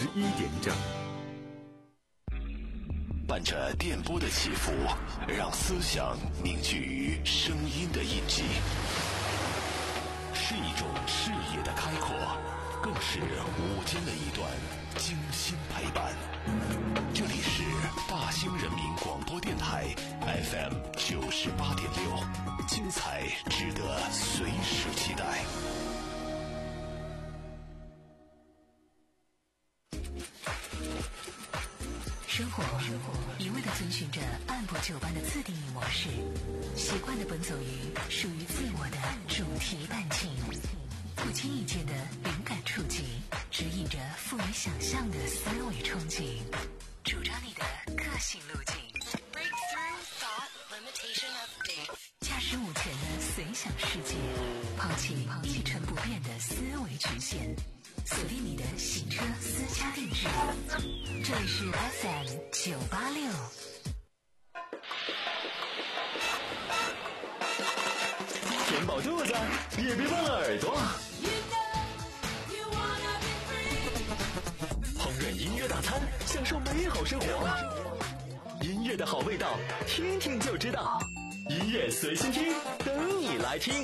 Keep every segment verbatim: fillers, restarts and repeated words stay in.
一点整。 伴着电波的起伏，让思想凝聚于声音的印记，是一种视野的开阔，更是午间的一段精心陪伴。这里是大兴人民广播电台 F M 九十八点六，精彩值得随时期待。 生活一味地遵循着按部就班的自定义模式，习惯地奔走于属于自我的主题弹琴，不经意间的灵感触及，指引着富于想象的思维憧憬，主张你的个性路径。Breakthrough thought limitation update。驾驶午前的随想世界，抛弃一成不变的思维局限，锁定你的行车私家定制。这里是 F M 九八六。 填饱肚子，也别忘了耳朵。烹饪音乐大餐，享受美好生活。音乐的好味道，听听就知道。音乐随心听，等你来听。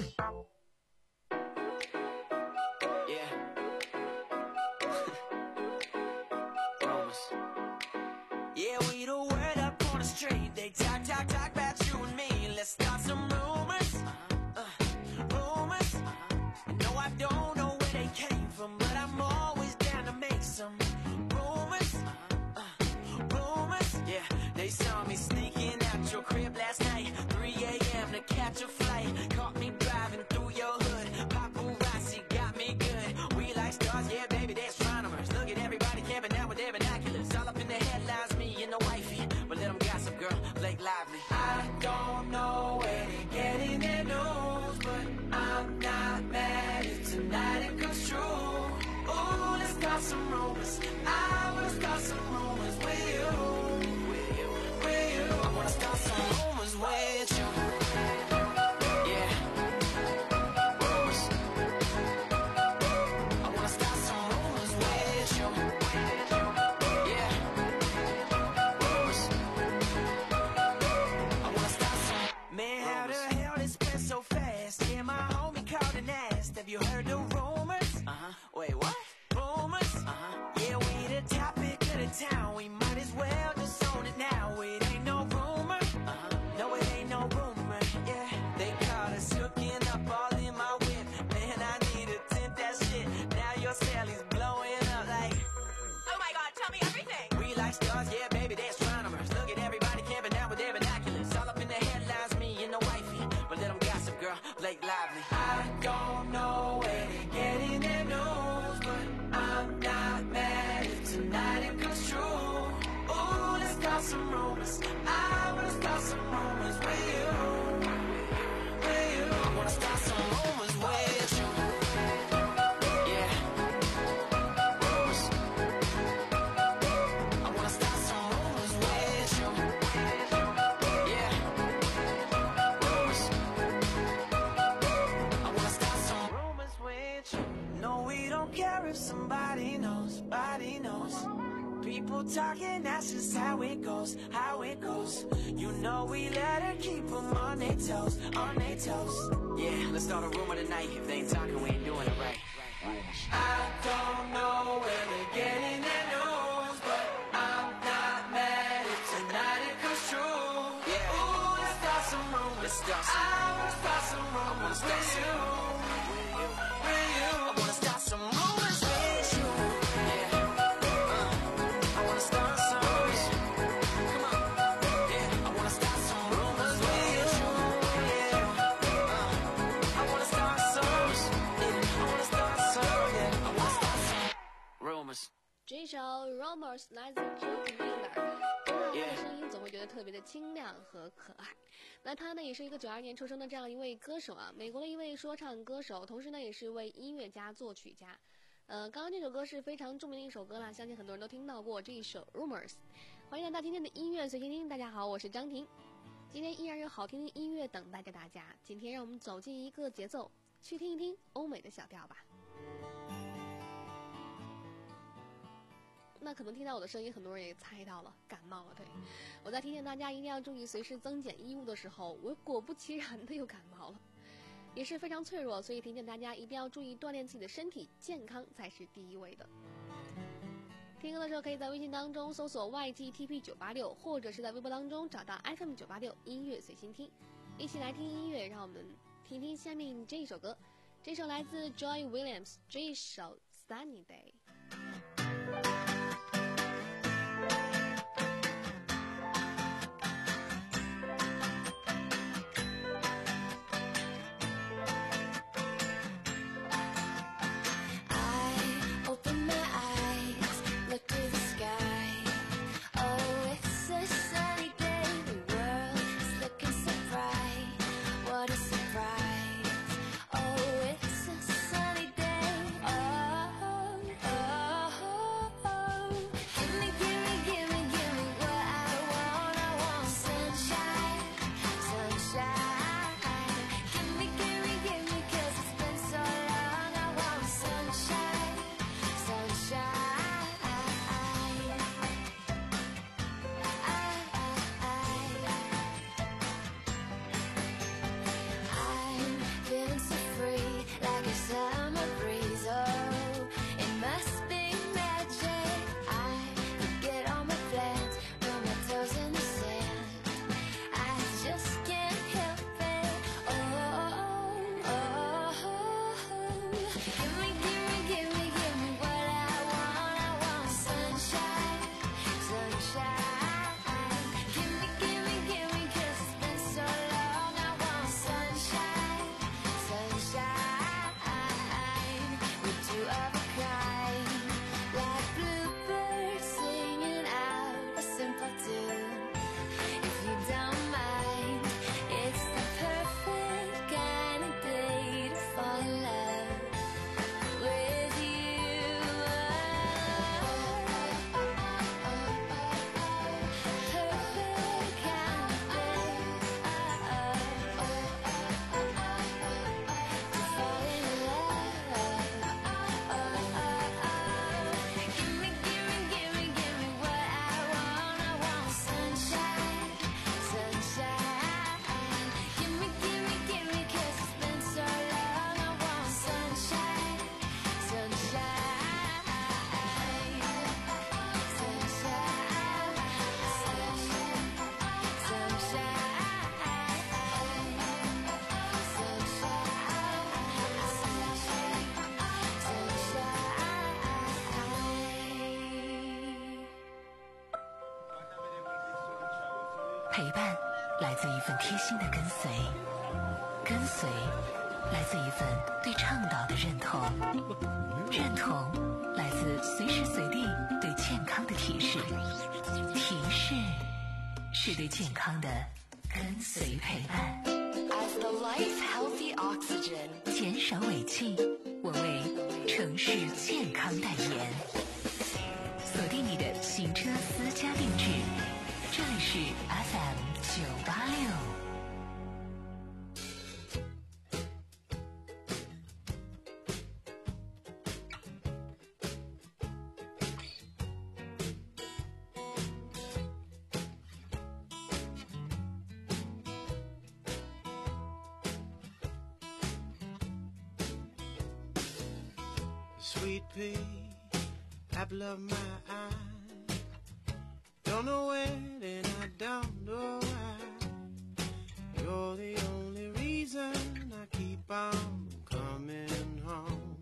Yeah, we the word up on the street. They talk, talk, talk about you and me. Let's start some rumors. Uh, rumors. No, I don't know where they came from, but I'm always down to make some rumors. Uh, rumors. Yeah, they saw me sneaking out your crib last night. three a.m. to catch a flight. Caught me driving through your hood. Paparazzi got me good. We like stars, yeah, baby, they're astronomers. Look at everybody camping out with their binoculars. All up in the headlines, me and the wifey. But let them gossip, girl, Blake Lively. I don't know where they're getting their news, but I'm not mad if tonight it comes true. Ooh, let's start some rumors. I wanna start some rumors with you. With you, with you. I wanna start some rumors with you. Yeah. Rumors. I wanna start some rumors with you. Yeah. Rumors. I wanna start some. Man, how the hell this been so fast? Yeah, my homie called and asked, have you heard the rumors? Uh-huh. Wait, what? Rumors? Uh-huh. Yeah, we the topic of the town. We might as well just own it now. It ain't no rumor. Uh-huh. No, it ain't no rumor. Yeah, they caught us hooking up all in my whip. Man, I need to tint that shit. Now your Sally's blowing up like, oh my god, tell me everything. We like stars, yeah, baby, they're astronomers. Look at everybody camping out with their binoculars. All up in the headlines, me and the wifey. But let them gossip, girl, Blake Lively. I don't know where they're getting their news, but I'm not mad if tonight it comes true. Ooh, let's start some rumors. I wanna start some rumors with you. With you. I wanna start some rumors with you. Yeah. Rumors. I wanna start some rumors with you. Yeah. Rumors. I wanna start some rumors with you. No, we don't care if somebody knows, somebody knows. People talking, that's just how it goes, how it goes. You know we let her keep them on their toes, on their toes. Yeah, let's start a rumor tonight. If they ain't talking, we ain't doing it right. I don't know where they're getting their news, but I'm not mad if tonight it comes true. Yeah. Ooh, let's start some rumors. Let's start some I wanna start some rumors with you. With you. I wanna start some rumors with you. Yeah. Uh, I wanna start some rumors. Come on. Yeah. I wanna start some rumors with you. Yeah. Uh, I wanna start some. Yeah. I wanna start some. Yeah. I wanna start some rumors. 这一首 Rumors 来自 Joe Miller， 听到他的声音总会觉得特别的清亮和可爱。那他呢也是一个九二年出生的这样一位歌手啊，美国的一位说唱歌手，同时呢也是一位音乐家、作曲家。呃，刚刚这首歌是非常著名的一首歌啦，相信很多人都听到过这一首 Rumors。欢迎来到今天的音乐随心听，大家好，我是张婷。今天依然有好听的音乐等待着大家。今天让我们走进一个节奏，去听一听欧美的小调吧。 那可能听到我的声音，很多人也猜到了，感冒了。对，我在提醒大家一定要注意随时增减衣物的时候，我果不其然的又感冒了，也是非常脆弱，所以提醒大家一定要注意锻炼自己的身体，健康才是第一位的。听歌的时候可以在微信当中搜索 Y G T P 九八六，或者是在微博当中找到 F M 九八六音乐随心听，一起来听音乐，让我们听听下面这一首歌。这首来自 Joy Williams， 这一首 Sunny Day。 陪伴来自一份贴心的跟随，跟随来自一份对倡导的认同，认同来自随时随地对健康的提示，提示是对健康的跟随陪伴。 As the life healthy oxygen， 减少尾气，我为城市健康代言。锁定你的行车私家定制，这里是 F M 九八六。 Sweet pea, apple of my eye. Don't know when and I don't know why. You're the only reason I keep on coming home.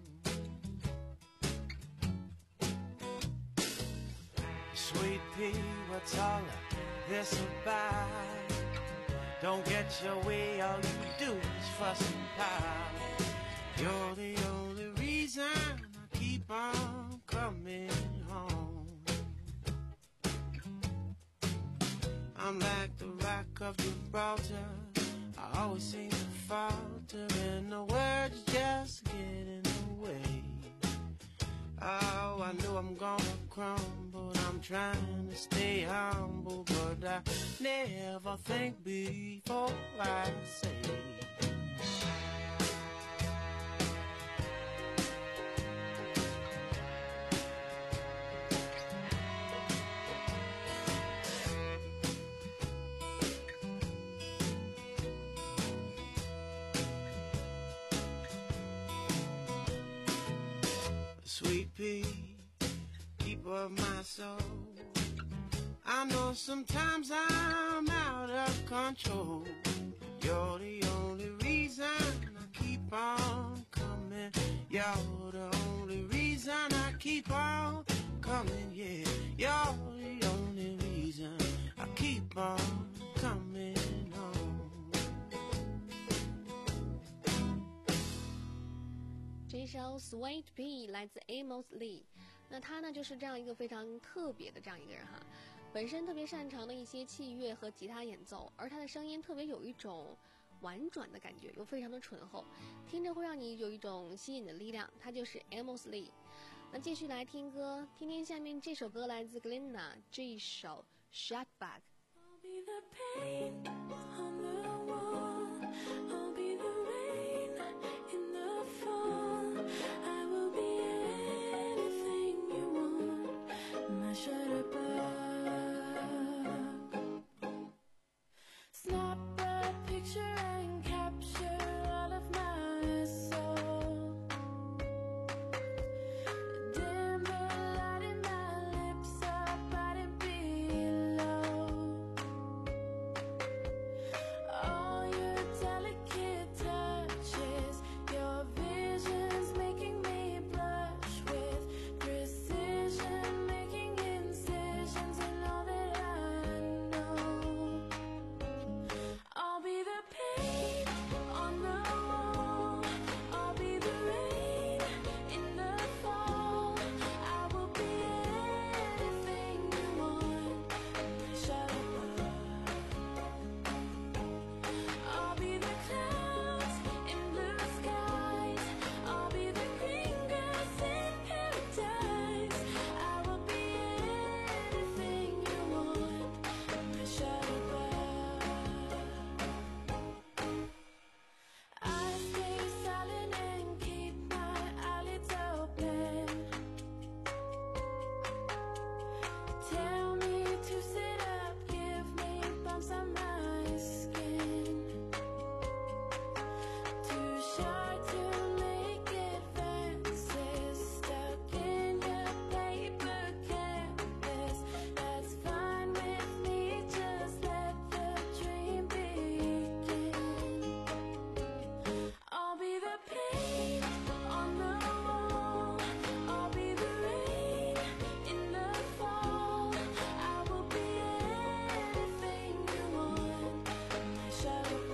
Sweet pea, what's all this about? Don't get your way, all you do is fuss and pout. You're the only reason I keep on coming home. I'm like the rock of Gibraltar, I always seem to falter, and the words just get in the way. Oh, I know I'm gonna crumble, I'm trying to stay humble, but I never think before I say. sweet pea, keeper of my soul. I know sometimes I'm out of control. You're the only reason I keep on coming. You're the only reason I keep on coming, yeah. You're the only reason I keep on coming home. 这首 Sweet Pea 来自 Amos Lee， 那他呢就是这样一个非常特别的这样一个人哈，本身特别擅长的一些器乐和吉他演奏，而他的声音特别有一种婉转的感觉，又非常的醇厚，听着会让你有一种吸引的力量。他就是 Amos Lee。那继续来听歌，听听下面这首歌来自 Glenna 这一首 Shut Back。I'll be the pain on the wall. I'll be the rain in the fall. I will be anything you want. My shut back.Snap a picture and capture all of my soul. Dim the light in my lips up, but it below. All your delicate touches, your visions making me blush with precision, making incisions in all that I know.I'll be the pain on the wall. I'll be the rain in the fall. I will be anything you want. Shut up. I'll be the clouds in blue skies. I'll be the green grass in paradise. I will be anything you want. Shut up.I stay silent and keep my eyelids open. Tell me to sit up, give me bumps on my skin. Too shy to make advances, stuck in your paper canvas. That's fine with me, just let the dream begin.I'll be the pain on the wall. I'll be the rain in the fall. I will be anything you want. Shut up.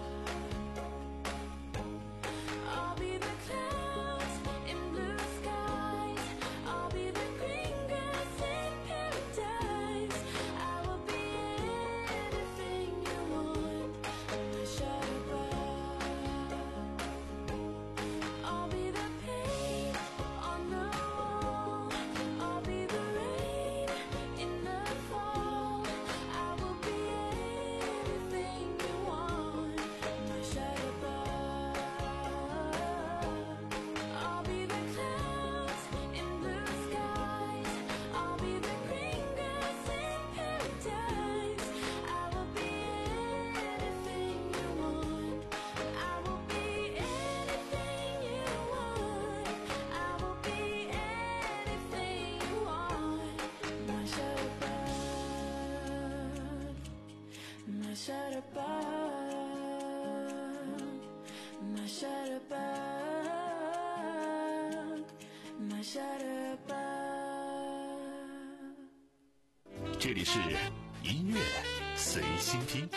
I'll be the clouds in blue skies. I'll be the green grass in paradise. I will be anything you want. Shut up.I'll be the pain on the wall. I'll be the rain in the fall. I will be anything you want. Shut up. I'll be the clouds in blue skies. I'll be the green grass in paradise. I will be anything you want. I will be anything you want. I will be anything you want. My shutterbug, my shutterbug, my shutterbug, my shutterbug. 这里是音乐随心听。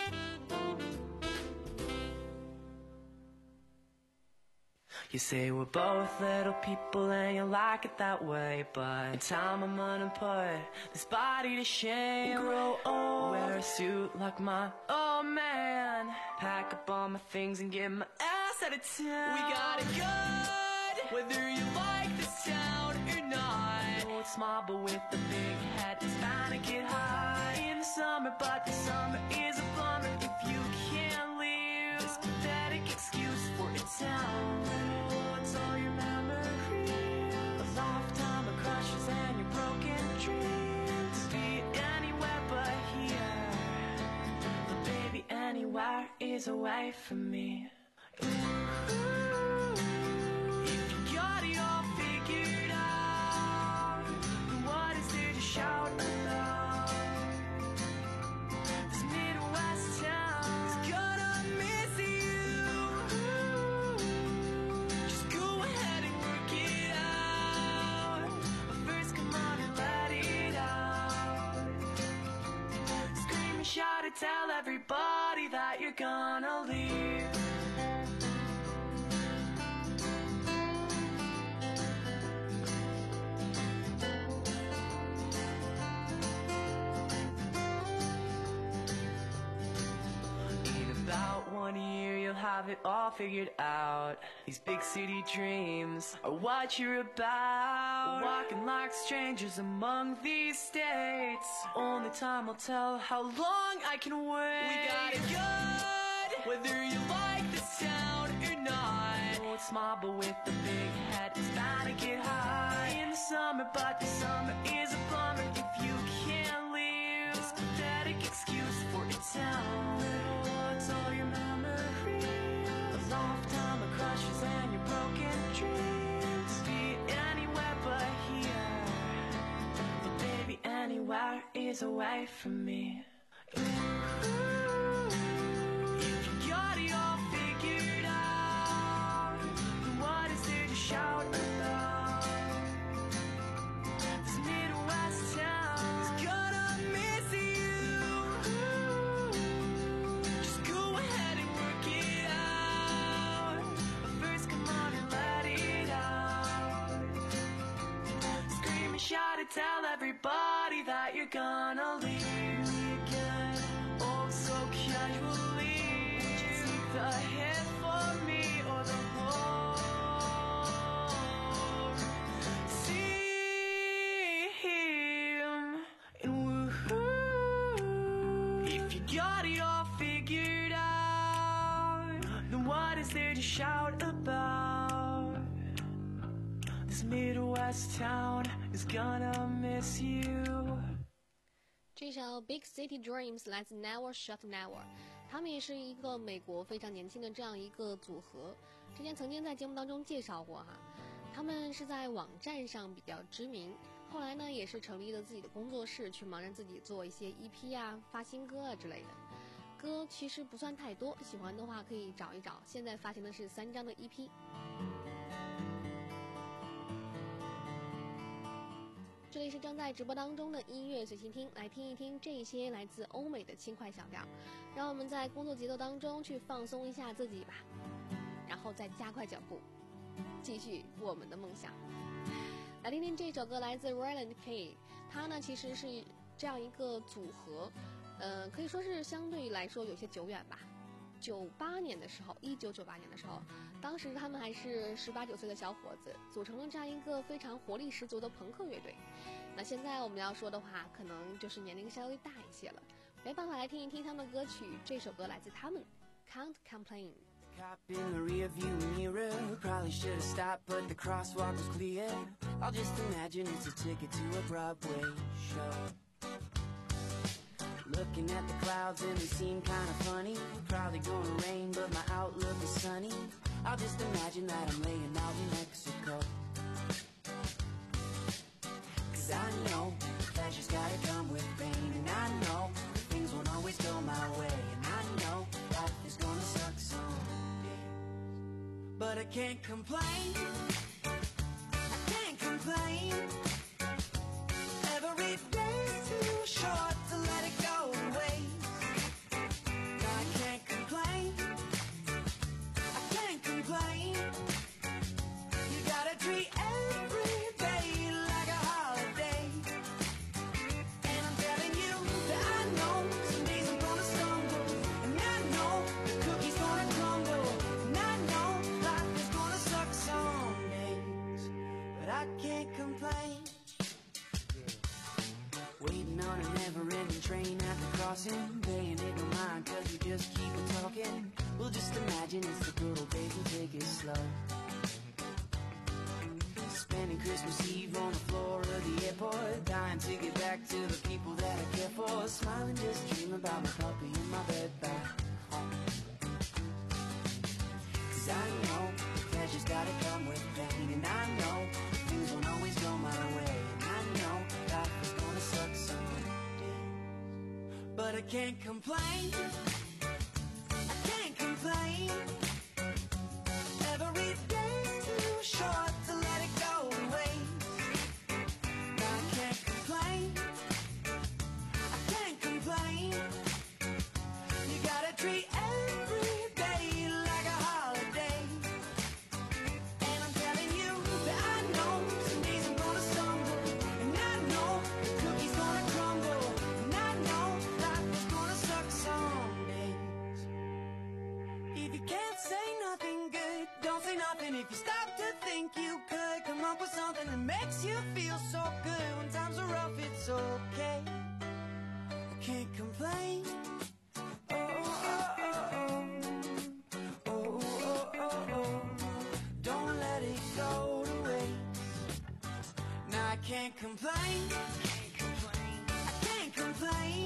You say we're both little people and you like it that way, but in time I'm gonna put this body to shame. Grow old, wear a suit like mine. Oh man, pack up all my things and get my ass out of town. We got it good, whether you like this town or not. Oh, it's small but with a big head, it's bound to get hot in the summer, but the summer is a bummer if you can't leave this pathetic excuse for a town.What's all your memories? A lifetime of crushes and your broken dreams. Be anywhere but here, but baby anywhere is away from me. Ooh, if you got it all figured out. to tell everybody that you're gonna leave. One year you'll have it all figured out. These big city dreams are what you're about. Walking like strangers among these states. Only time will tell how long I can wait. We got it good, whether you like this town or not. Oh, it's small but with the big head, it's bound to get high in the summer, but the summer is a bummer if you can't leave. This pathetic excuse for a town. What's all your memories? A lifetime of crushes and your broken dreams. Be anywhere but here, but baby anywhere is away from me. If you got it all figured out, then what is there to shout about? This Midwest town is gonna miss you. Just go ahead and work it out. But first come on and let it out. Scream and shout and tell everybody that you're gonna leave. The hit for me or the war. See him and woohoo. If you got it all figured out, then what is there to shout about? This Midwest town is gonna miss you. 这首 Big City Dreams 来自 Never Shut Never， 他们也是一个美国非常年轻的这样一个组合，之前曾经在节目当中介绍过哈。他们是在网站上比较知名，后来呢也是成立了自己的工作室，去忙着自己做一些 E P 啊、发新歌啊之类的。歌其实不算太多，喜欢的话可以找一找，现在发行的是三张的 E P。这里是正在直播当中的音乐随心听，来听一听这些来自欧美的轻快小调，让我们在工作节奏当中去放松一下自己吧，然后再加快脚步，继续我们的梦想。来听听这首歌，来自 Ryland K， 他呢其实是这样一个组合，呃，可以说是相对来说有些久远吧。九八年的时候，一九九八年的时候，当时他们还是十八九岁的小伙子，组成了这样一个非常活力十足的朋克乐队。那现在我们要说的话，可能就是年龄稍微大一些了。没办法，来听一听他们的歌曲，这首歌来自他们 Can't Complain。 Cop in the rearview mirror, probably should have stopped, but the crosswalk was clear. I'll just imagine it's a ticket to a Broadway show. Looking at the clouds and they seem kinda funny. Probably gonna rain, but my outlook is sunny. I'll just imagine that I'm laying out in Mexico. Cause I know pleasure's gotta come with pain. And I know things won't always go my way. And I know life is gonna suck someday. But I can't complain. I can't complain. Every day's too short to let it go to waste. I can't complain. I can't complain. You gotta treat every day like a holiday. And I'm telling you that I know some days I'm gonna stumble. And I know the cookie's gonna crumble. And I know life is gonna suck some days. But I can't complain. Waiting on a never-ending train at the crossing. Paying it no mind cause you just keep it talking. We'll just imagine it's the good old days and take it slow. Spending Christmas Eve on the floor of the airport. Dying to get back to the people that I care for. Smiling, just dream about my puppy in my bed back home. Cause I know pleasure's gotta come with pain. And I know things won't always go my way. And I know life is gonna suck someday. But I can't complain. I can't complain. Every day's too short to let it go to waste. I can't complain. I can't complain. can't complain. I can't complain.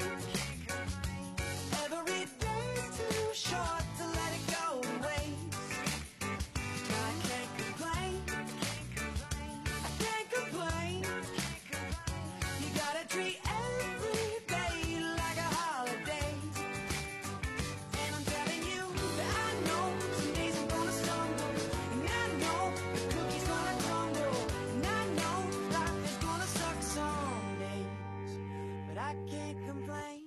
Every day's too short to let it go to waste. I can't complain. I can't complain. You gotta treat every day like a holiday. And I'm telling you that I know some days I'm gonna stumble, and I know the cookie's gonna crumble, and I know life is gonna suck some days, but I can't complain.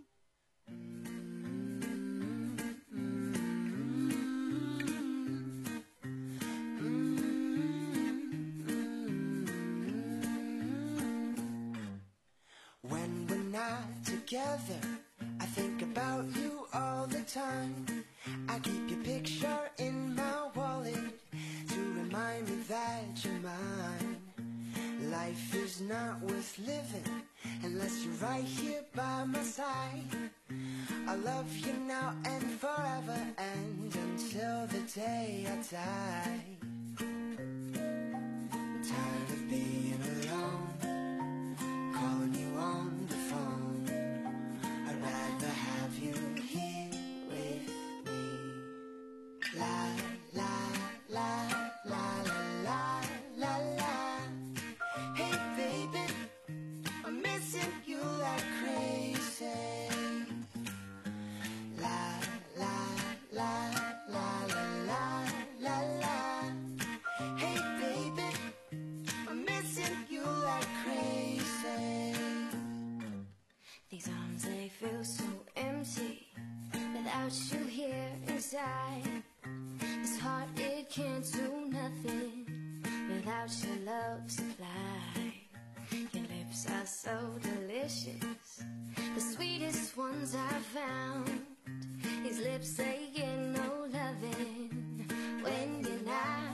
When we're not together, I think about you all the time. I keep your picture in my wallet to remind me that you're mine. Life is not worth living unless you're right here by my side. I love you now and forever and until the day I die. I'm tired of being alone, calling you on the phone. I'd rather have you here with me. La la la la la la la la. Hey baby, I'm missing you like crazy. La la la la la la la la. Hey baby, I'm missing you like crazy. These arms, they feel so empty without you here inside. This heart, it can't do nothing without your love supply. Your lips are so delicious, the sweetest ones I've found. These lips, they get no loving when you're not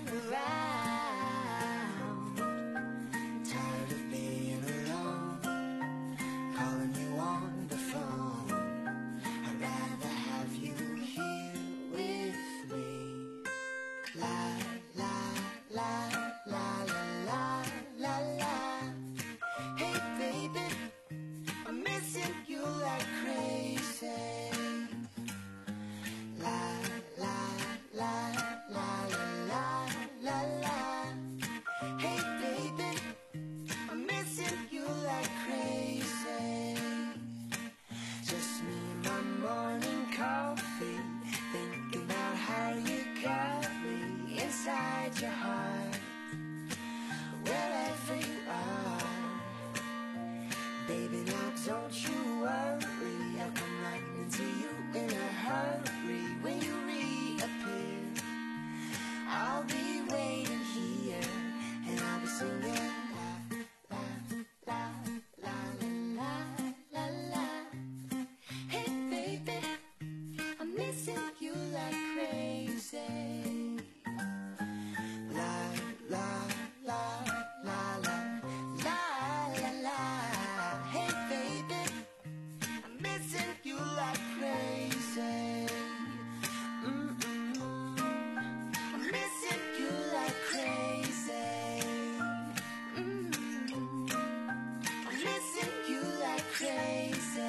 around. I'm tired of being alone, calling you on the phone. I'd rather have you here with me. La la la la la la la la. Hey baby, I'm missing you like crazy. La la la la la la la la. Hey baby, I'm missing you like crazy. Just me and my morning coffee, thinking about how you got me inside your heart. Wherever you are, baby, now don't you worry, I'll come right into you in a hurry. When you reappear, I'll be waiting here, and I'll be singing la la la la la la la. Hey baby, I'm missing you like crazy. La la la la la la la la. Hey baby, I'm missing you like crazy. Mm-mm. I'm missing you like crazy. Mm-mm. I'm missing you like crazy.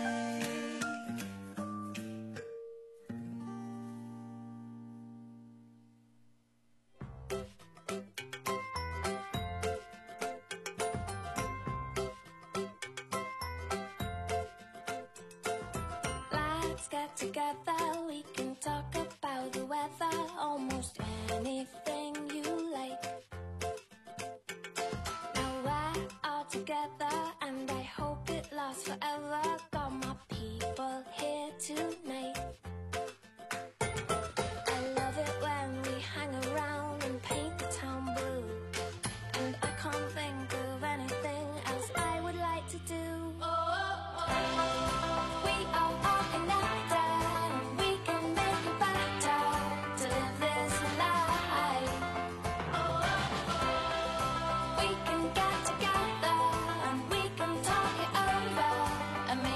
Let's get together, we can talk about the weather, almost anything you like. Now we're all together and I hope it lasts forever. Got my people here tonight. I love it when we hang around and paint the town blue, and I can't think of anything else I would like to do. We are all connected, we can make it better to live this life. We can get together and we can talk it over and make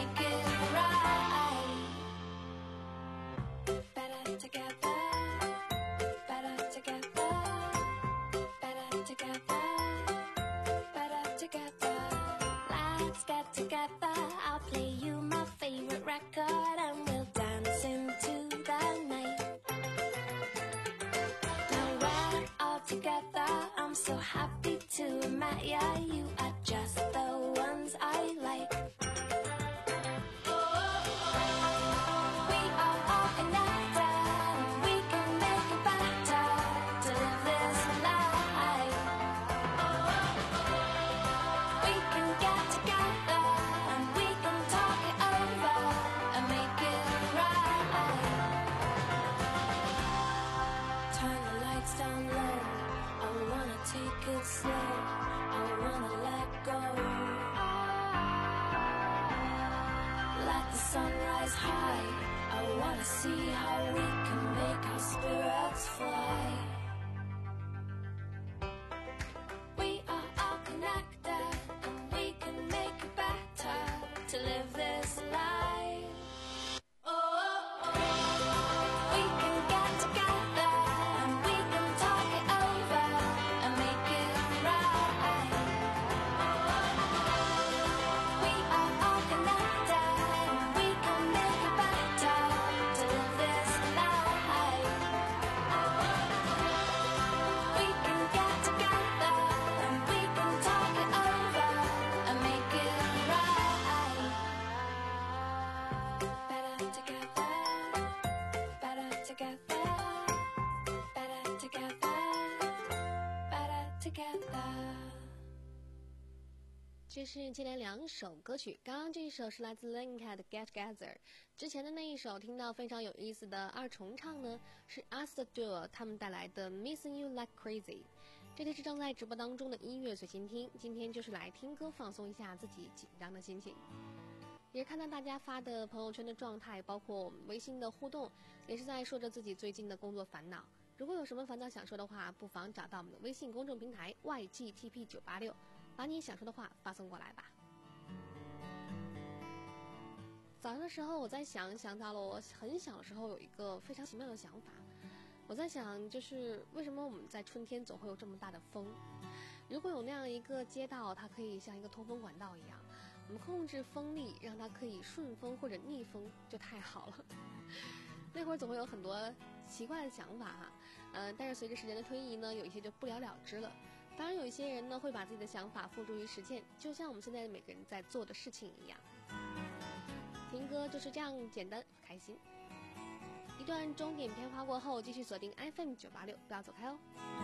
together. I'll play you my favorite record and we'll dance into the night. Now we're all together, I'm so happy to have met ya. You are just the ones I like. Sunrise high, I wanna see how we can make our spirits fly. We are all connected and we can make it better to live this life. Oh, oh, oh. We can get together and we can talk it over and make it right. We are all connected. 这是接连两首歌曲，刚刚这一首是来自 Linka 的 Get Together， 之前的那一首听到非常有意思的二重唱呢，是 Asta Duo 他们带来的 Missing You Like Crazy。这里是正在直播当中的音乐随心听，今天就是来听歌放松一下自己紧张的心情。也看到大家发的朋友圈的状态，包括我们微信的互动，也是在说着自己最近的工作烦恼。如果有什么烦恼想说的话，不妨找到我们的微信公众平台 Y G T P 九八六，把你想说的话发送过来吧。早上的时候我在想想到了我很小的时候有一个非常奇妙的想法，我在想就是为什么我们在春天总会有这么大的风，如果有那样一个街道，它可以像一个通风管道一样，我们控制风力让它可以顺风或者逆风就太好了。那会儿总会有很多奇怪的想法哈，呃，但是随着时间的推移呢，有一些就不了了之了。当然有一些人呢会把自己的想法付诸于实践，就像我们现在每个人在做的事情一样。听歌就是这样简单开心。一段钟点片花过后，继续锁定 F M 九八六，不要走开哦。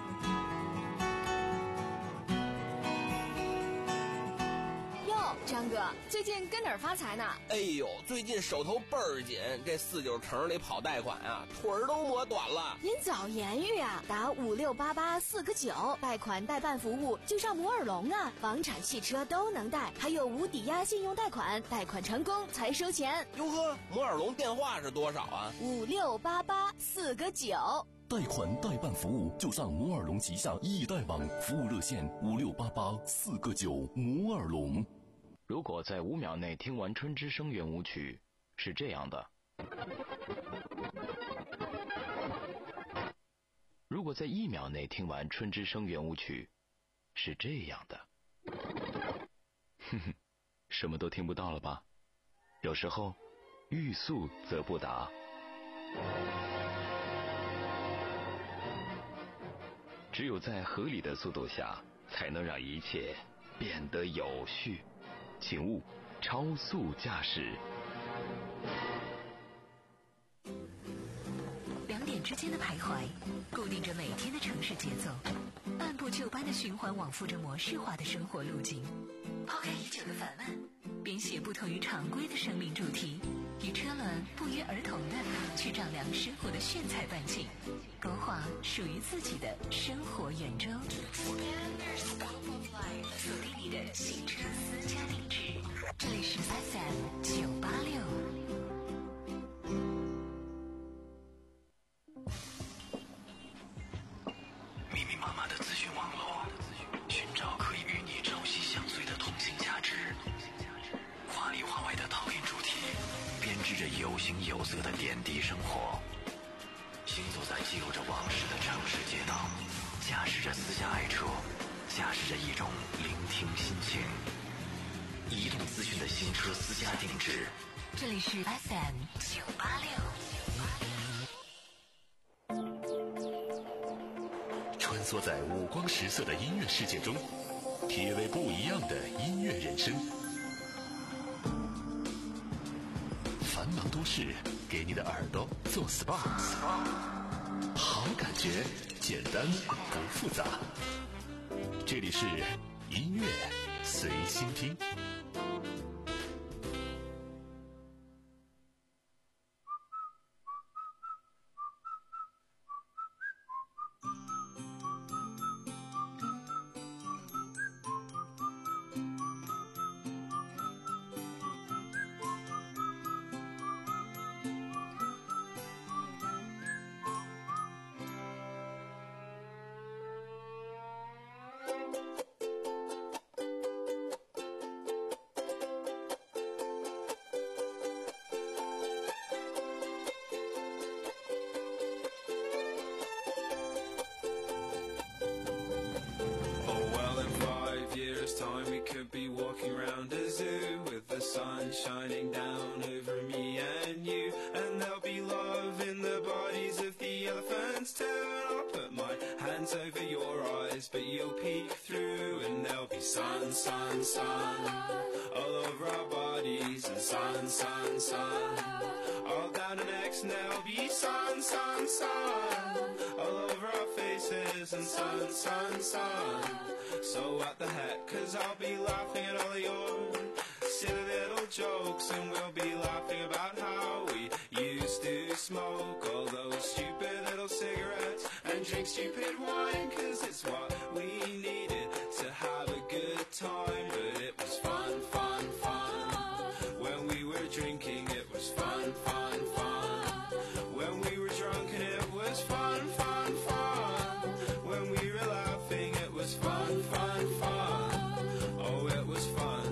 张哥，最近跟哪儿发财呢？ 哎呦，最近手头倍儿紧，这四九城里跑贷款啊，腿儿都磨短了。 您早言语啊，打五六八八四个九，贷款代办服务就上摩尔龙啊，房产、汽车都能贷，还有无抵押信用贷款，贷款成功才收钱。 哟呵，摩尔龙电话是多少啊？ 五六八八四个九。 贷款代办服务就上摩尔龙旗下易贷网，服务热线五六八八四个九，摩尔龙。 如果在五秒内听完春之声圆舞曲，是这样的；如果在一秒内听完春之声圆舞曲，是这样的。哼哼，什么都听不到了吧？有时候，欲速则不达。只有在合理的速度下，才能让一切变得有序。请勿超速驾驶。 两点之间的徘徊，固定着每天的城市节奏，按部就班的循环往复着模式化的生活路径。抛开已久的烦闷，编写不同于常规的生命主题，与车轮不约而同的去丈量生活的炫彩半径，勾画属于自己的生活圆周。锁定你的新车私家定制，这里是 F M 九八六。 密密麻麻的资讯网络，寻找可以与你朝夕相随的同性价值，话里话外的讨论主题，编织着有形有色的点滴生活。行走在记录着往事的城市街道，驾驶着私家爱车，驾驶着一种聆听心情。 移动资讯的新车私家定制。 这里是 F M 九八六。 穿梭在五光十色的音乐世界中，体味不一样的音乐人生。繁忙都市给你的耳朵做 S P A， 好感觉简单不复杂。这里是音乐随心听。 Time we could be walking around a zoo with the sun shining down over me and you, and there'll be love in the bodies of the elephants too. And I'll put my hands over your eyes, but you'll peek through, and there'll be sun, sun, sun all over our bodies, and sun, sun, sun all down our necks, and there'll be sun, sun, sun all over our faces, and sun, sun, sun. So what the heck, cause I'll be laughing at all of your silly little jokes, and we'll be laughing about how we used to smoke all those stupid little cigarettes and drink stupid wine, cause it's what we needed to have a good time. But it was fun, fun, fun when we were drinking. It was fun, fun, fun when we were drunk, and it was fun, fun, fun when we were laughing. It was fun, fun, fun. Oh, it was fun.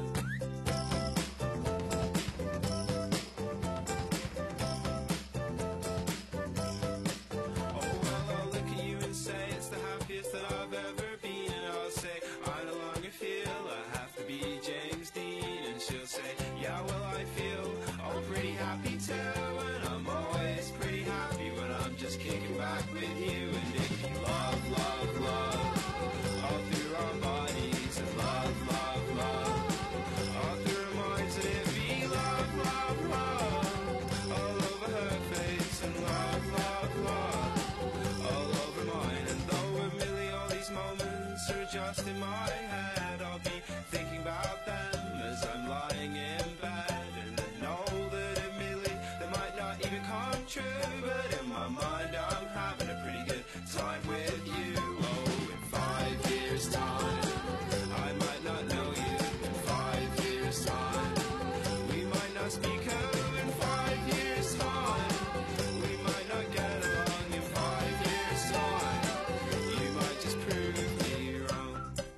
Oh, well, I'll look at you and say it's the happiest that I've ever been, and I'll say I no longer feel I have to be James Dean, and she'll say, yeah, well, I feel oh pretty happy too, and I'm always pretty happy when I'm just kicking back with you. And if you love, love, love all through our bodies, and love, love, love all through our minds, and it be love, love, love all over her face, and love, love, love all over mine. And though admittedly all these moments are just in my head, I'll be thinking about them as I'm lying in bed, and I know that admittedly they might not even come true, but in my mind I'm having a pretty good time with you. Oh, in five years time I might not know you. In five years time we might not speak. Oh, in five years time we might not get along. In five years time you might just prove me wrong.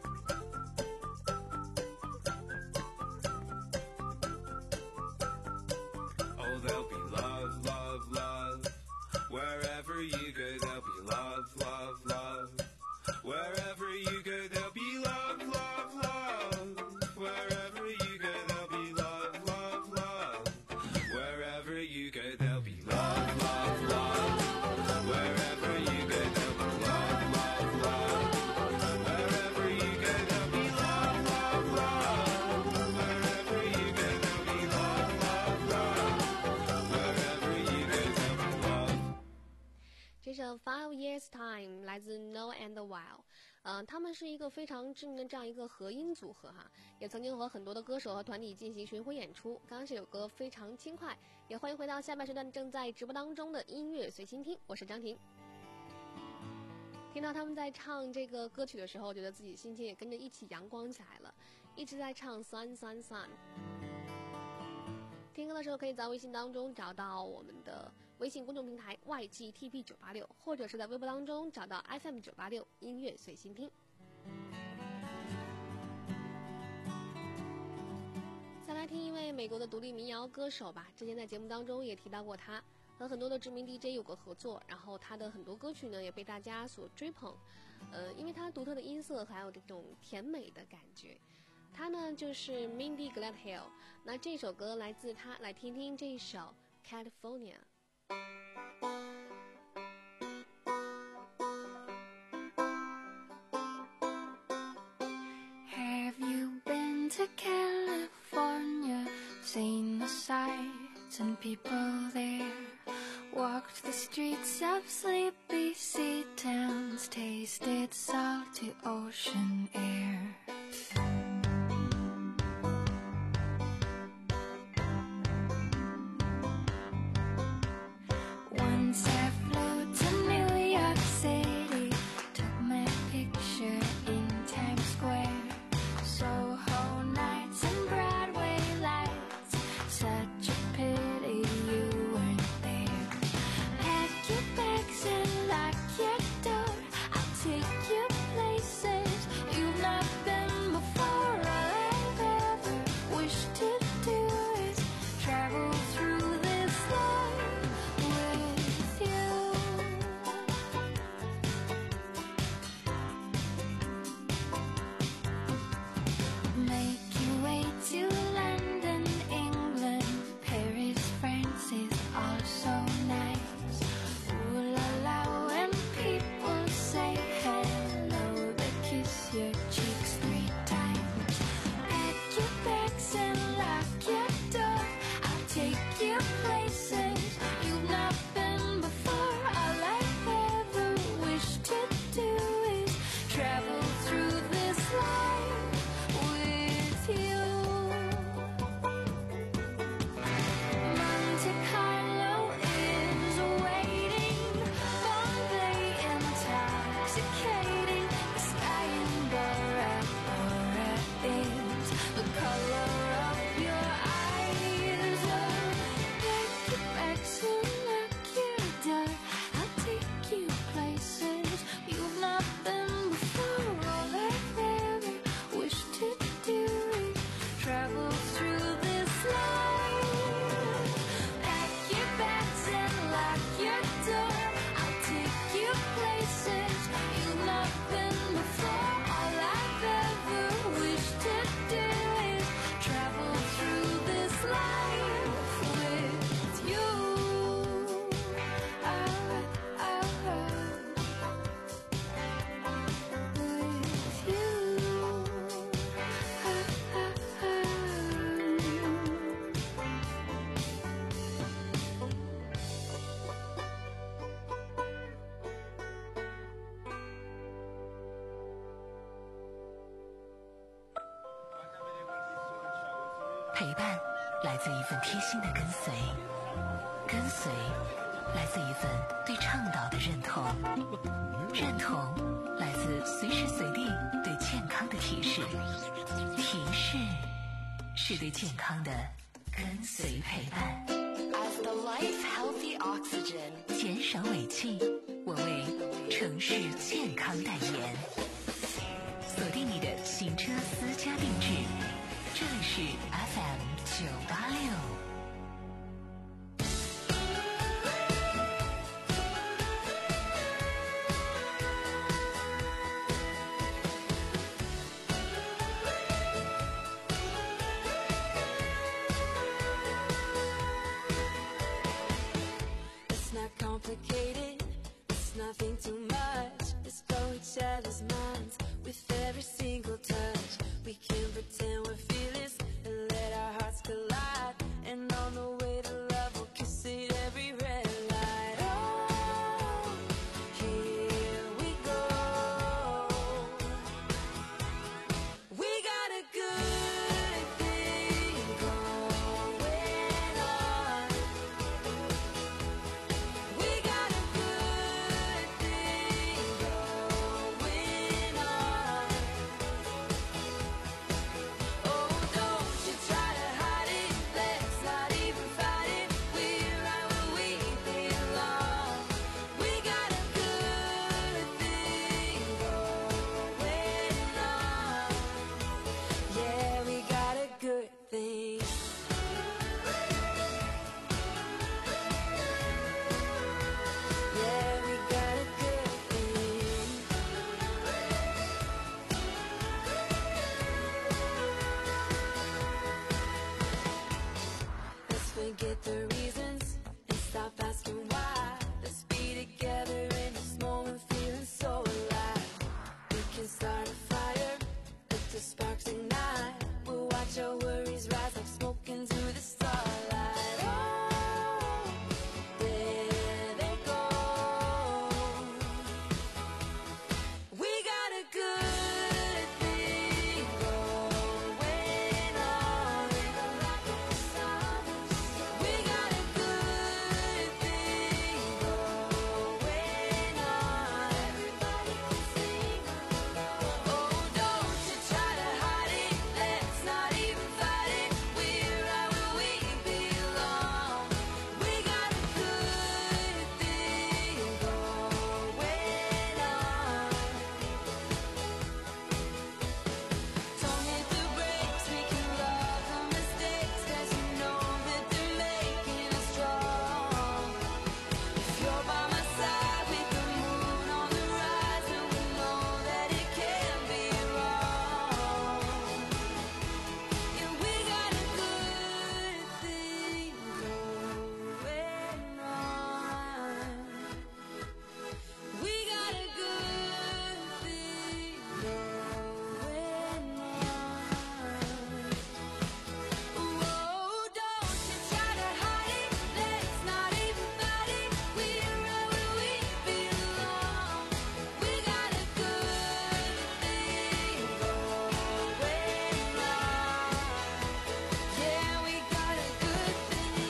Oh, there'll be love, love, love wherever you go. There'll be love, love, love wherever you go. There'll be love, love, love wherever you go. There'll be love, love, love wherever you go. There'll be love, love, love wherever you go. There'll be love, love, love wherever you go. There'll be love, love, love wherever you go. There'll be love, love, love wherever you go. There'll be love. 这首 Five Years Time 来自 No and Wild， 呃，他们是一个非常知名的这样一个合音组合哈，也曾经和很多的歌手和团体进行巡回演出。刚刚这首歌非常轻快，也欢迎回到下半时段正在直播当中的音乐随心听，我是张婷。听到他们在唱这个歌曲的时候，觉得自己心情也跟着一起阳光起来了，一直在唱 Sun Sun Sun。听歌的时候可以在微信当中找到我们的微信公众平台 Y G T P 九八六，或者是在微博当中找到 F M 九八六音乐随心听。再来听一位美国的独立民谣歌手吧，之前在节目当中也提到过他，和很多的知名 D J 有过合作，然后他的很多歌曲呢也被大家所追捧，呃，因为他独特的音色还有这种甜美的感觉。 他呢就是 Mindy Gladhill。那这首歌来自他，来听听这一首 California。 Have you been to California? Seen the sights and people there? Walked the streets of sleepy sea towns, tasted salty ocean air. Once I flew to New York City, took my picture in Times Square. Soho nights and Broadway lights, such a pity you weren't there. Pack your bags and lock your door, I'll take you places you've not been before. All I've ever wished to do is travel through this life with you. Make your way to London, England, Paris, France is also nice. Ooh la la, when people say hello, they kiss your cheeks three times. Pack your bags and lock your door, I'll take you places you've not been before. All I've ever wished to do is travel through this life with you. Monte Carlo is waiting, Bombay intoxicating, the sky in Bora Bora is the color of your eyes. Oh, pack your bags and lock your door, I'll take you places you've not been before. All I've ever wished to do is travel through this life. Pack your bags and lock your door, I'll take you places you've not been before. All I've ever wished to do is travel through this life with you. Ah, ah, ah. With you. Ah, ah, ah. 陪伴来自一份贴心的跟随，跟随来自一份对倡导的认同，认同来自随时随地对健康的提示，提示是对健康的跟随陪伴。 As the life healthy oxygen， 减少尾气，我为城市健康代言。锁定你的行车私家定制，这里是 F M 九八六。 It's not complicated, it's nothing too much. Let's blow each other's minds with every single touch. We can pretend we're fearless and let our hearts collide. get the reasons and stop asking why. Let's be together in this moment, feeling so alive. We can start a fire, let the sparks ignite. We'll watch our worries rise like smoke into the starlight. Oh, there they go. We got a good thing going on. We got a good thing going on. Everybody can sing. Oh, don't you try to hide it. Let's not even fight it. We're right where we belong. We got a good thing going on. Don't hit the brakes, we can love the mistakes, 'cause you know that they're making us strong. If you're by my side with the moon on the rise, and we know that it can't be wrong. Yeah, we got a good thing going on. We got a good thing going on. Oh, don't you try to hide it. Let's not even fight it. We're right where we belong. We got a good thing going on. Yeah, we got a good thing.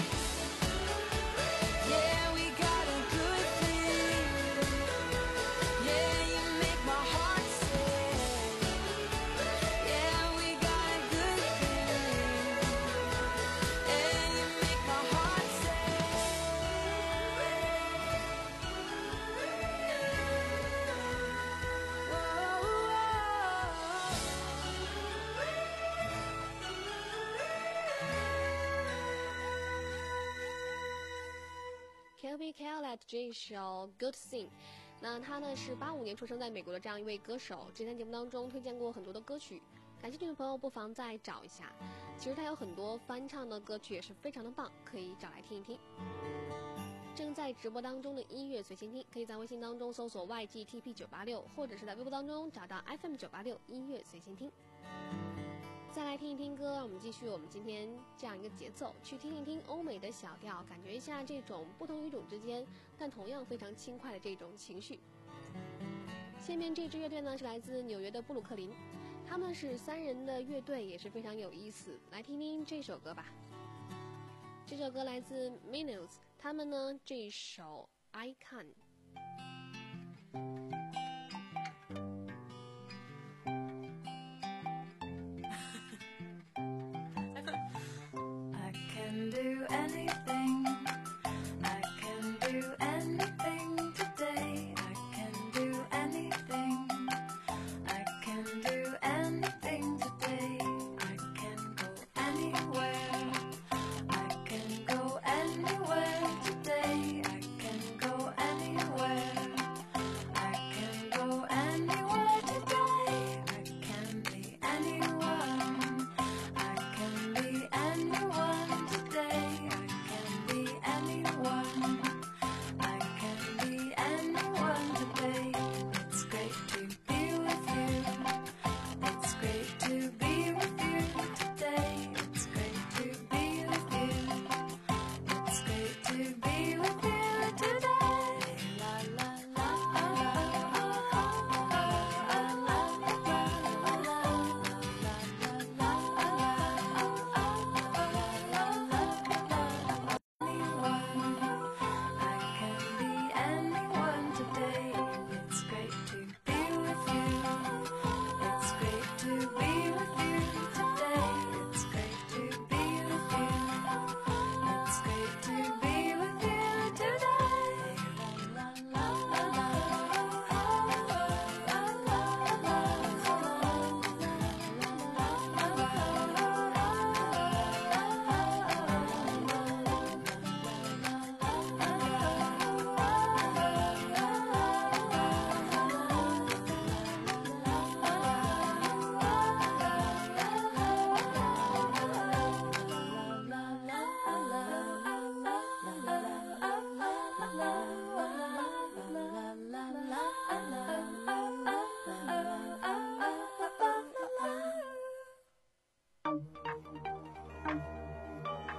Yeah, we got a good thing. Yeah, you make my heart sing. Yeah, we got a good thing. Yeah, you make my heart Kelby Callet 这首 Good Thing， 那他呢是八五年出生在美国的这样一位歌手，之前节目当中推荐过很多的歌曲，感兴趣的朋友不妨再找一下。其实他有很多翻唱的歌曲也是非常的棒，可以找来听一听。正在直播当中的音乐随心听，可以在微信当中搜索 Y G T P 九八六， 或者是在微博当中找到 F M 九八六音乐随心听。再来听一听歌，让我们继续我们今天这样一个节奏，去听一听欧美的小调，感觉一下这种不同语种之间但同样非常轻快的这种情绪。下面这支乐队呢是来自纽约的布鲁克林，他们是三人的乐队，也是非常有意思。来听听这首歌吧，这首歌来自 Minus， 他们呢这首 I Can。 I can do anything. I can do anything today. I can do anything. I can do anything today. I can go anywhere. I can go anywhere today. I can go anywhere.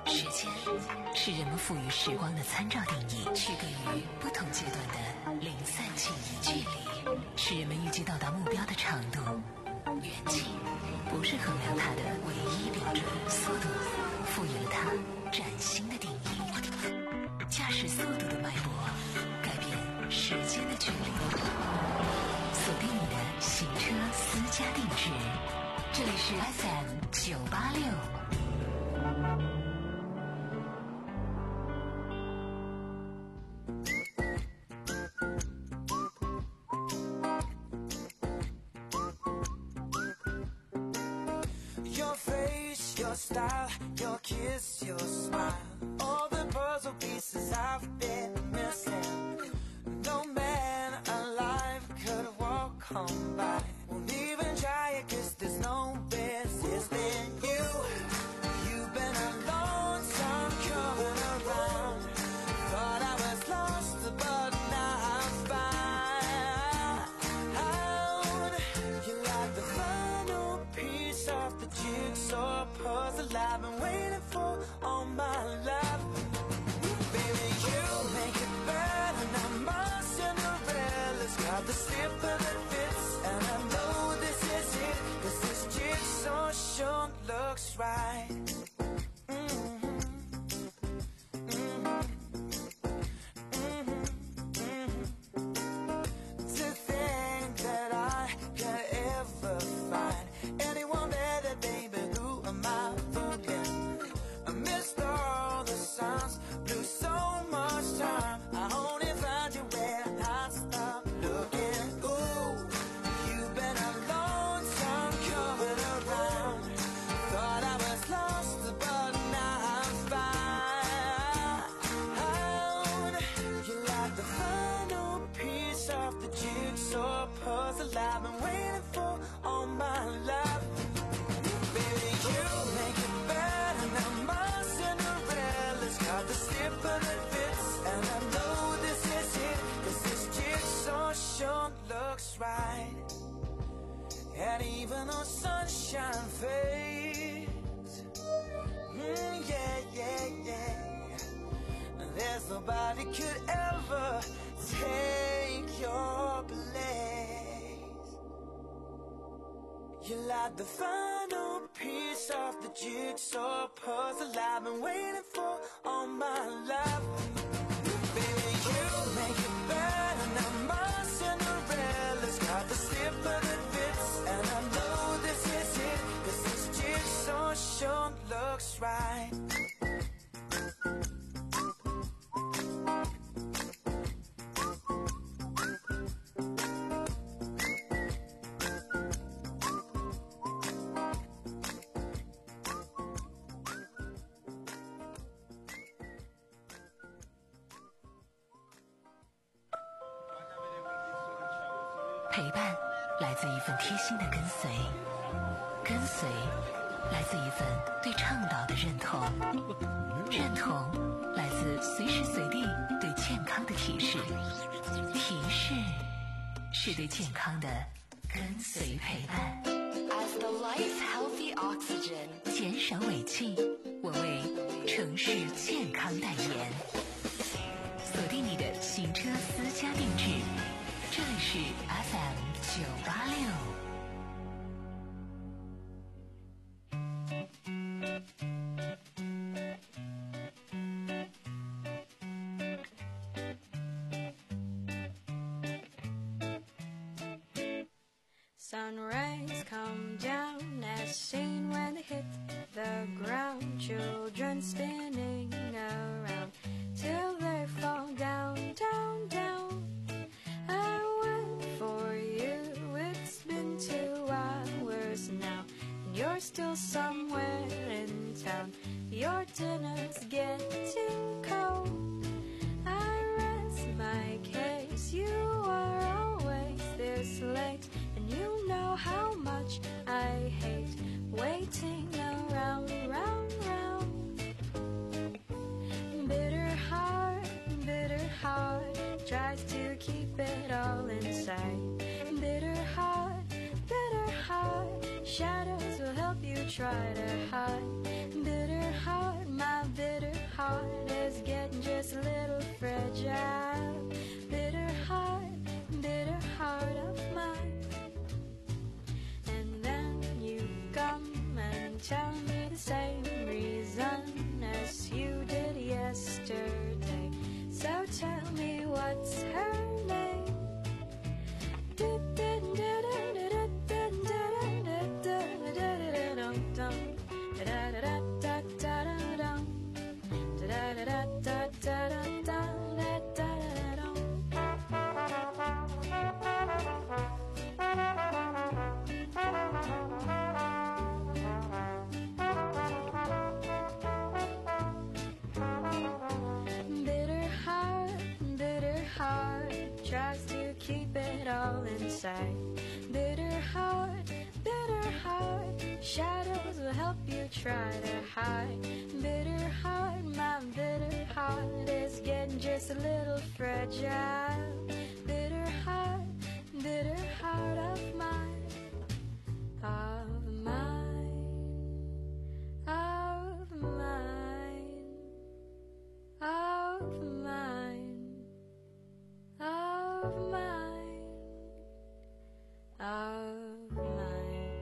时间是人们赋予时光的参照定义，区隔于不同阶段的零散记忆。距离是人们预计到达目标的长度，远近不是衡量它的唯一标准。速度赋予了它崭新的定义，驾驶速度的脉搏改变时间的距离。锁定你的行车私家定制，这里是 F M 九八六。 Your face, your style, your kiss, your smile, all the puzzle pieces I've been missing. No man alive could walk on by. Won't even try it 'cause there's no resisting you. You've been a long time coming around. Thought I was lost, but now I'm found. You're like the final piece of the jigsaw puzzle I've been waiting for all my life. Baby, you make it better. Now my Cinderella's got the slipper that fits, and I know this is it, 'cause this jigsaw sure looks right. To think that I could ever find anyone better, baby, who am I fooling? I missed all the signs, blew so much time. I only found you when I stopped looking. Ooh, you've been a long time coming around. Thought I was lost, but now I'm found. You're like the final piece of the jigsaw puzzle I've been waiting for all my life. Baby, you make it better. Now my Cinderella's got the slipper that fits, and I know this is it, 'cause this jigsaw sure looks right. And even though sunshine fades, mm, yeah, yeah, yeah, there's nobody could ever take your place. You're like the final piece of the jigsaw puzzle I've been waiting for all my life. Baby, you make it better. Now my Cinderella's got the slipper that fits, and I know this is it, 'cause this jigsaw sure looks right. 陪伴来自一份贴心的跟随，跟随来自一份对倡导的认同，认同来自随时随地对健康的提示，提示是对健康的跟随陪伴。 As the life healthy oxygen， 减少尾气，我为城市健康代言。锁定你的行车私家定制，这里是 F M 九八六。 Sunrise come down as seen when they hit the ground. Children spinning around till they fall down, down, down. I went for you, it's been two hours now, and you're still somewhere in town. Your dinner's getting cold. I rest my case, you are always this late, and you know how much I hate waiting around, round, round. Bitter heart, bitter heart tries to keep it all inside. Bitter heart, bitter heart, shadows will help you try to hide. Bitter heart, my bitter inside. Bitter heart, bitter heart, shadows will help you try to hide. Bitter heart, my bitter heart is getting just a little fragile. Bitter heart, bitter heart of mine, of mine, of mine, of mine, of mine, of mine.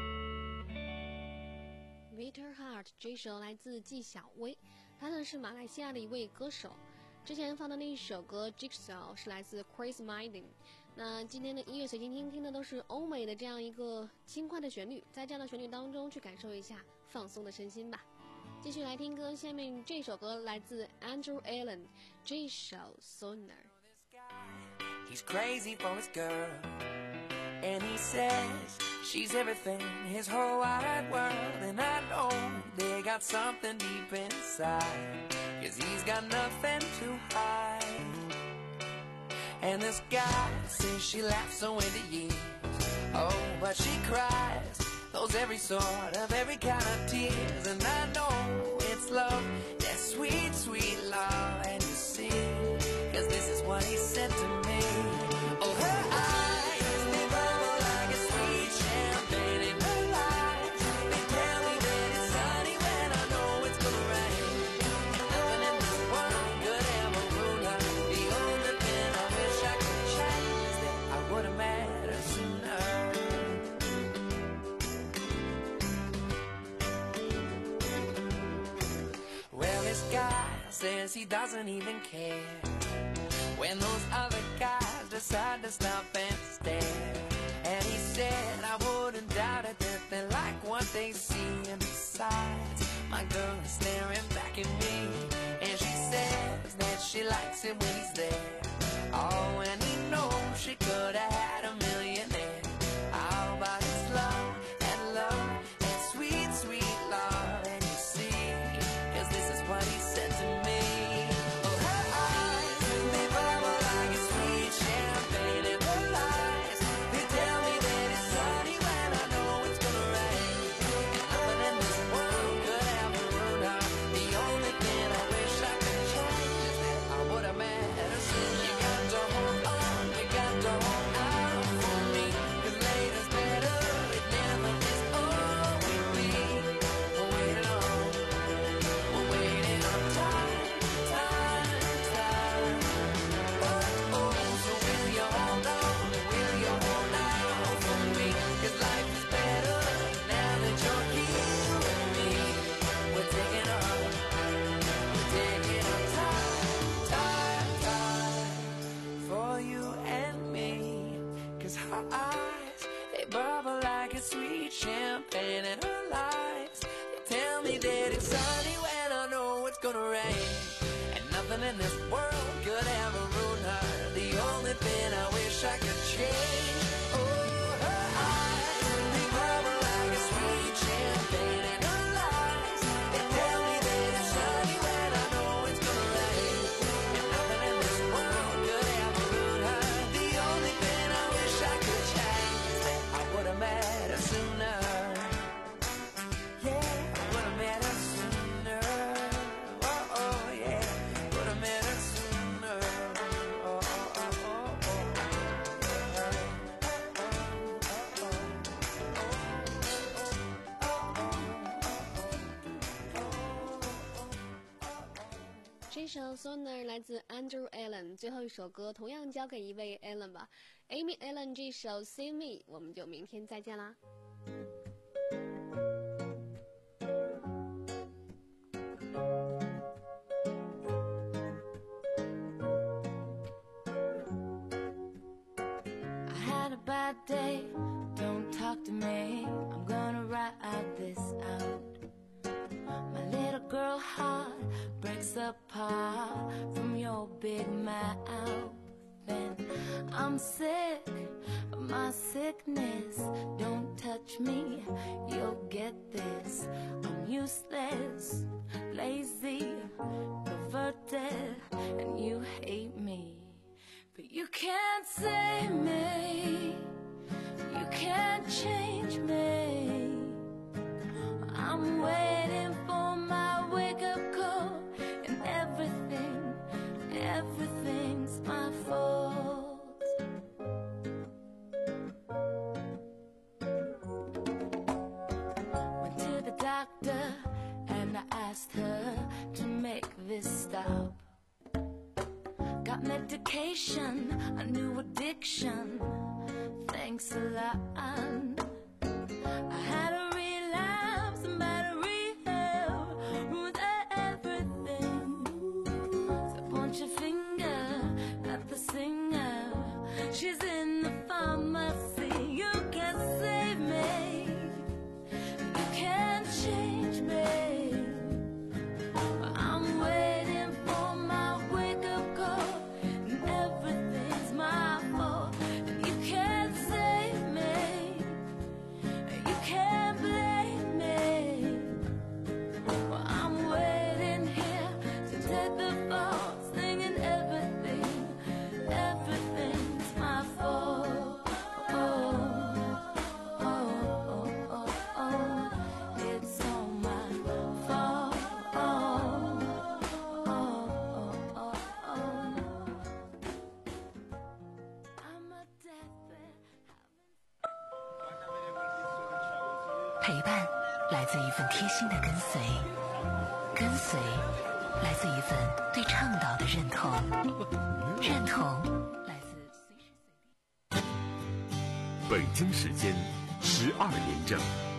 Bitter Heart 这首来自纪晓薇，她呢是马来西亚的一位歌手。之前放的那一首歌 Jigsaw 是来自 Chris Martin。那今天的音乐随心听听的都是欧美的这样一个轻快的旋律，在这样的旋律当中去感受一下放松的身心吧。继续来听歌，下面这首歌来自 Andrew Allen， 这首 Sooner。 He's crazy for his girl, and he says she's everything, his whole wide world. And I know they got something deep inside, 'cause he's got nothing to hide. And this guy says she laughs away the years, oh, but she cries those every sort of every kind of tears. And I know it's love, that sweet, sweet love. And you see, 'cause this is what he said to me. Oh, her eyes, they bubble like a sweet champagne. In her lies, they tell me that it's sunny when I know it's gonna rain. And nothing in this world could ever ruin her. The only thing I wish I could change is that I would have met her sooner. Well, this guy says he doesn't even care when those other guys decide to stop and stare. And he said I wouldn't doubt it that they like what they see. And besides, my girl is staring back at me, and she says that she likes it when he's there. Oh, and he knows she could have had a millionaire. Oh, but it's love, and love, and sweet, sweet love. And you see, 'cause this is what he said to me. Oh, her eyes, they bubble like a sweet champagne. And her lies, they tell me that it's sunny when I know it's gonna rain. And nothing in this world could ever ruin her. The only thing I wish I could change is that I would have met her soon. You got to hold on, you got to hold out for me, 'cause later's better, it never is. Oh, with me, we're waiting on, we're waiting on time, time, time. Oh, oh, so will you hold on, will you hold out for me, 'cause life is better now that you're here with me. We're taking on, we're taking on time, time, time for you and me. 'Cause her eyes, they bubble like a sweet champagne. And her lies, they tell me that it's sunny when I know it's gonna rain. And nothing in this world could ever ruin her. The only thing I wish I could change. Oh, her eyes, they bubble like a sweet champagne. And her lies, they tell me that it's sunny when I know it's gonna rain. And nothing in this world could ever ruin her. The only thing I wish I could change is that I would have met her sooner. Yeah, I would have met her sooner. Oh, oh, yeah, would have met her sooner. Oh, oh, oh, oh, oh. 这首 Sooner 来自 Andrew Allen， 最后一首歌同样交给一位 Allen 吧 ，Amy Allen 这首 See Me， 我们就明天再见啦。 I had a bad day, don't talk to me, I'm gonna write this out. My little girl heart breaks apart from your big mouth. And I'm sick of my sickness, don't touch me, you'll get this. I'm useless, lazy, perverted, and you hate me, but you can't save me. this stop. Got medication, a new addiction. Thanks a lot. I had a relapse, I'm at a rehab, ruined everything. So point your finger at the singer. She's in the pharmacy. You can't save me. You can't change me. I'm waiting for my wake-up call, and everything's my fault. And you can't save me. You can't blame me. Well, I'm waiting here to take the fall, singing everything, everything's my fault. Oh, oh, oh, oh, oh, it's all my fault. Oh, oh, oh, oh, oh. I'm a deathbed. 陪伴来自一份贴心的跟随，跟随来自一份对倡导的认同，认同来自随时随地。 北京时间十二点整。